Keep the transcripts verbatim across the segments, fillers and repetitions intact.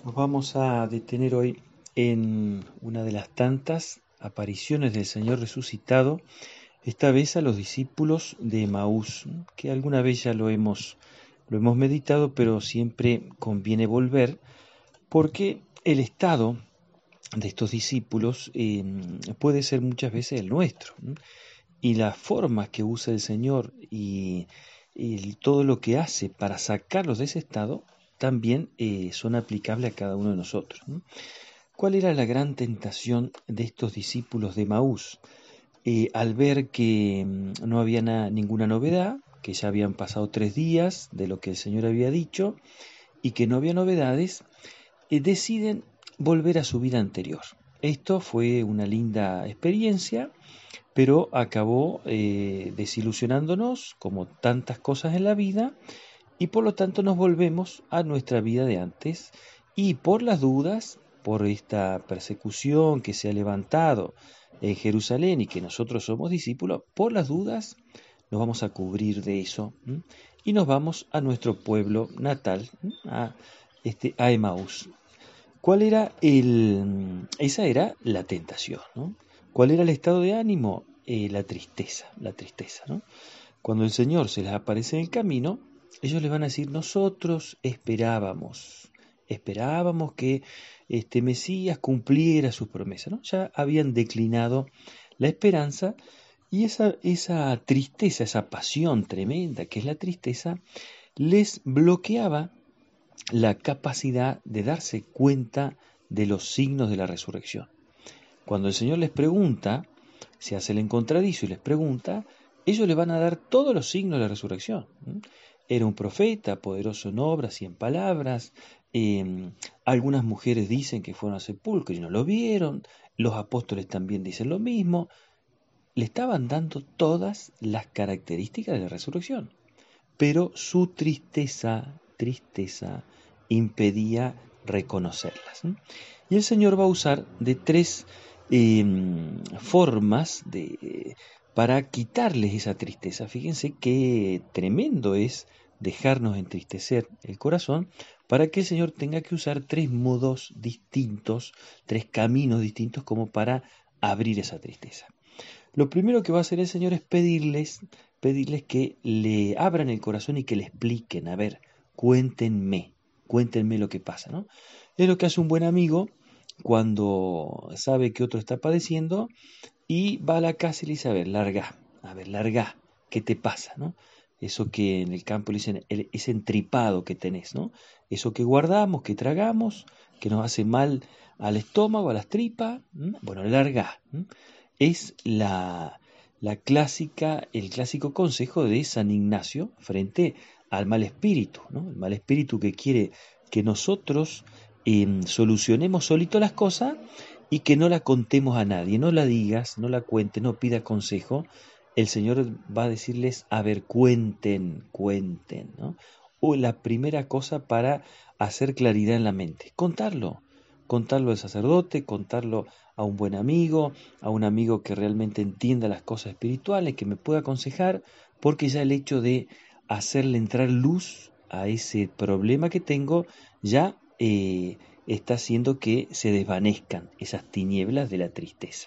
Nos vamos a detener hoy en una de las tantas apariciones del Señor resucitado, esta vez a los discípulos de Emaús, que alguna vez ya lo hemos, lo hemos meditado, pero siempre conviene volver, porque el estado de estos discípulos eh, puede ser muchas veces el nuestro, ¿no? Y las formas que usa el Señor y, y todo lo que hace para sacarlos de ese estado también eh, son aplicables a cada uno de nosotros, ¿no? ¿Cuál era la gran tentación de estos discípulos de Maús? Eh, al ver que mm, no había na- ninguna novedad, que ya habían pasado tres días de lo que el Señor había dicho y que no había novedades, eh, deciden volver a su vida anterior. Esto fue una linda experiencia, pero acabó eh, desilusionándonos, como tantas cosas en la vida, y por lo tanto nos volvemos a nuestra vida de antes, y por las dudas, por esta persecución que se ha levantado en Jerusalén y que nosotros somos discípulos, por las dudas nos vamos a cubrir de eso, ¿m? Y nos vamos a nuestro pueblo natal, ¿m? a, este, a Emaús. ¿Cuál era el...? Esa era la tentación, ¿no? ¿Cuál era el estado de ánimo? Eh, la tristeza, la tristeza, ¿no? Cuando el Señor se les aparece en el camino, ellos les van a decir, nosotros esperábamos, esperábamos que este Mesías cumpliera sus promesas, ¿no? Ya habían declinado la esperanza y esa, esa tristeza, esa pasión tremenda que es la tristeza, les bloqueaba la capacidad de darse cuenta de los signos de la resurrección. Cuando el Señor les pregunta, se hace el encontradizo y les pregunta, ellos le van a dar todos los signos de la resurrección. ¿Mm? Era un profeta, poderoso en obras y en palabras. Eh, algunas mujeres dicen que fueron al sepulcro y no lo vieron. Los apóstoles también dicen lo mismo. Le estaban dando todas las características de la resurrección, pero su tristeza, tristeza, impedía reconocerlas. ¿No? Y el Señor va a usar de tres eh, formas de, para quitarles esa tristeza. Fíjense qué tremendo es dejarnos entristecer el corazón para que el Señor tenga que usar tres modos distintos, tres caminos distintos como para abrir esa tristeza. Lo primero que va a hacer el Señor es pedirles, pedirles que le abran el corazón y que le expliquen, a ver, cuéntenme, cuéntenme lo que pasa, ¿no? Es lo que hace un buen amigo cuando sabe que otro está padeciendo y va a la casa y le dice, a ver, larga, a ver, larga, ¿qué te pasa, no? Eso que en el campo le dicen, el- ese entripado que tenés, ¿no? Eso que guardamos, que tragamos, que nos hace mal al estómago, a las tripas, ¿m? Bueno, larga. ¿M? Es la, la clásica, el clásico consejo de San Ignacio frente al mal espíritu, ¿no? El mal espíritu que quiere que nosotros em, solucionemos solito las cosas y que no la contemos a nadie, no la digas, no la cuentes, no pida consejo. El Señor va a decirles, a ver, cuenten, cuenten, ¿no? O la primera cosa para hacer claridad en la mente, contarlo, contarlo al sacerdote, contarlo a un buen amigo, a un amigo que realmente entienda las cosas espirituales, que me pueda aconsejar, porque ya el hecho de hacerle entrar luz a ese problema que tengo, ya eh, está haciendo que se desvanezcan esas tinieblas de la tristeza.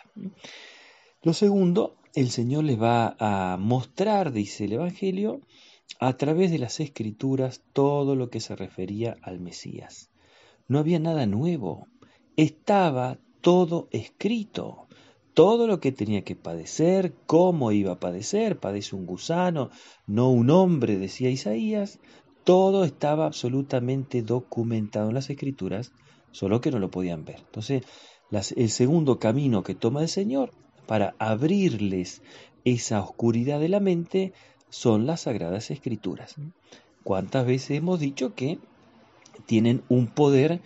Lo segundo, el Señor les va a mostrar, dice el Evangelio, a través de las Escrituras todo lo que se refería al Mesías. No había nada nuevo, estaba todo escrito. Todo lo que tenía que padecer, cómo iba a padecer, padece un gusano, no un hombre, decía Isaías, todo estaba absolutamente documentado en las escrituras, solo que no lo podían ver. Entonces, las- el segundo camino que toma el Señor para abrirles esa oscuridad de la mente son las sagradas escrituras. ¿Cuántas veces hemos dicho que tienen un poder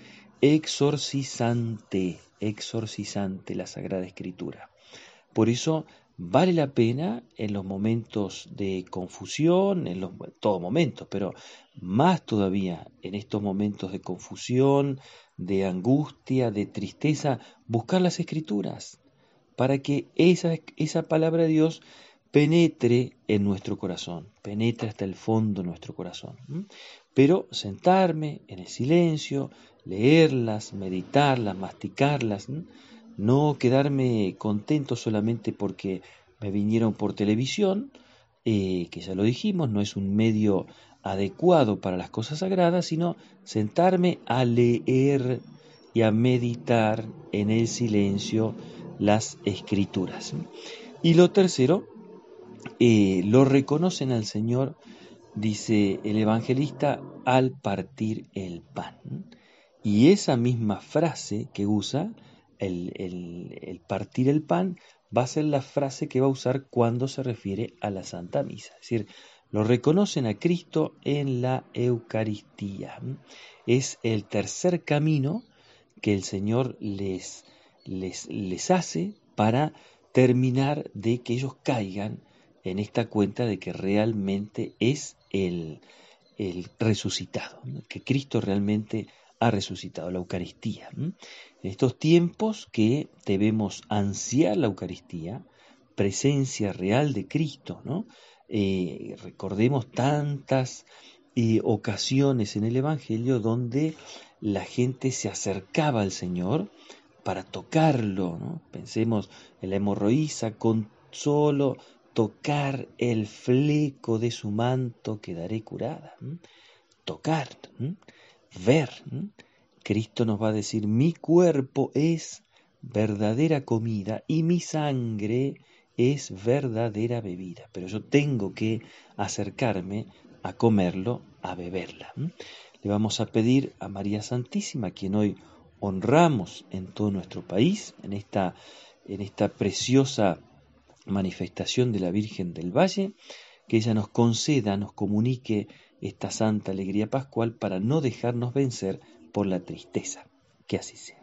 exorcizante, exorcizante la Sagrada Escritura? Por eso vale la pena en los momentos de confusión, en los todo momentos, pero más todavía en estos momentos de confusión, de angustia, de tristeza, buscar las Escrituras para que esa, esa palabra de Dios penetre en nuestro corazón, penetre hasta el fondo de nuestro corazón. ¿m? Pero sentarme en el silencio, leerlas, meditarlas, masticarlas, ¿m? no quedarme contento solamente porque me vinieron por televisión, eh, que ya lo dijimos, no es un medio adecuado para las cosas sagradas, sino sentarme a leer y a meditar en el silencio las escrituras. Y lo tercero, eh, lo reconocen al Señor, dice el evangelista, al partir el pan. Y esa misma frase que usa, el, el, el partir el pan, va a ser la frase que va a usar cuando se refiere a la Santa Misa. Es decir, lo reconocen a Cristo en la Eucaristía. Es el tercer camino que el Señor les, les, les hace para terminar de que ellos caigan en esta cuenta de que realmente es el, el resucitado, ¿no? Que Cristo realmente ha resucitado, la Eucaristía. ¿no? En estos tiempos que debemos ansiar la Eucaristía, presencia real de Cristo, ¿no? Eh, recordemos tantas eh, ocasiones en el Evangelio donde la gente se acercaba al Señor para tocarlo, ¿no? Pensemos en la hemorroísa, con solo tocar el fleco de su manto quedaré curada. ¿m? Tocar, ¿m? ver. ¿m? Cristo nos va a decir, mi cuerpo es verdadera comida y mi sangre es verdadera bebida, pero yo tengo que acercarme a comerlo, a beberla. ¿m? Le vamos a pedir a María Santísima, quien hoy honramos en todo nuestro país, en esta, en esta preciosa manifestación de la Virgen del Valle, que ella nos conceda, nos comunique esta santa alegría pascual para no dejarnos vencer por la tristeza. Que así sea.